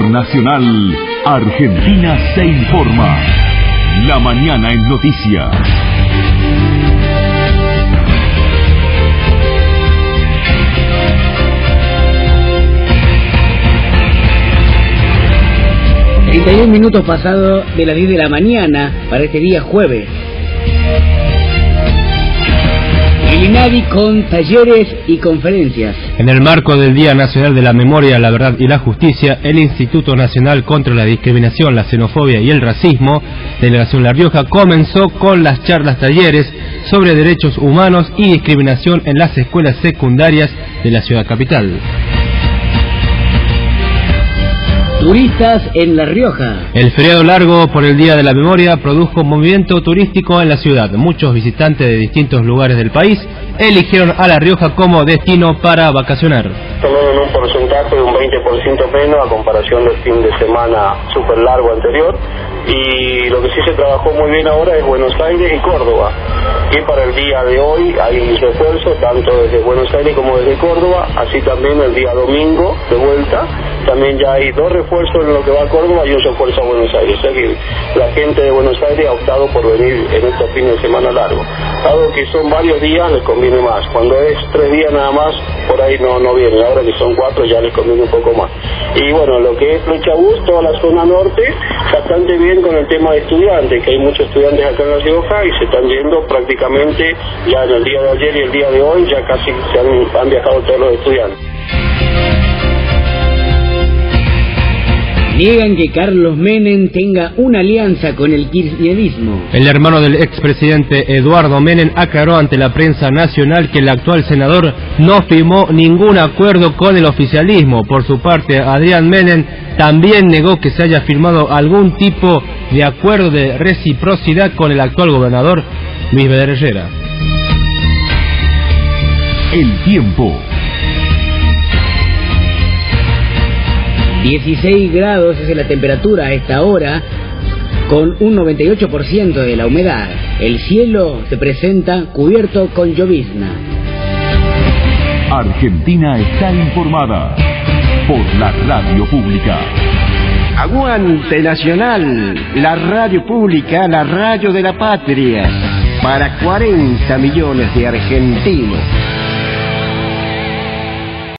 Nacional, Argentina se informa. La mañana en noticias. Minutos pasado de las 10 de la mañana para este día jueves. El INADI con talleres y conferencias. En el marco del Día Nacional de la Memoria, la Verdad y la Justicia, el Instituto Nacional contra la Discriminación, la Xenofobia y el Racismo, Delegación La Rioja, comenzó con las charlas talleres sobre derechos humanos y discriminación en las escuelas secundarias de la ciudad capital. Turistas en La Rioja. El feriado largo por el Día de la Memoria produjo movimiento turístico en la ciudad. Muchos visitantes de distintos lugares del país eligieron a La Rioja como destino para vacacionar. Tomaron un porcentaje de un 20% menos a comparación del fin de semana súper largo anterior. Y lo que sí se trabajó muy bien ahora es Buenos Aires y Córdoba. Y para el día de hoy hay refuerzo tanto desde Buenos Aires como desde Córdoba, así también el día domingo de vuelta. También ya hay 2 refuerzos en lo que va a Córdoba y un refuerzo a Buenos Aires. O sea que la gente de Buenos Aires ha optado por venir en estos fines de semana largos. Dado que son varios días, les conviene más. Cuando es 3 días nada más, por ahí no vienen. Ahora que son 4 ya les conviene un poco más. Y bueno, lo que es Flechabús, toda la zona norte, bastante bien con el tema de estudiantes, que hay muchos estudiantes acá en La Rioja y se están yendo prácticamente ya en el día de ayer y el día de hoy, ya casi han viajado todos los estudiantes. Niegan que Carlos Menem tenga una alianza con el kirchnerismo. El hermano del expresidente Eduardo Menem aclaró ante la prensa nacional que el actual senador no firmó ningún acuerdo con el oficialismo. Por su parte, Adrián Menem también negó que se haya firmado algún tipo de acuerdo de reciprocidad con el actual gobernador Luis Bedrellera. El tiempo. 16 grados es la temperatura a esta hora, con un 98% de la humedad. El cielo se presenta cubierto con llovizna. Argentina está informada por la radio pública. Aguante Nacional, la radio pública, la radio de la patria, para 40 millones de argentinos.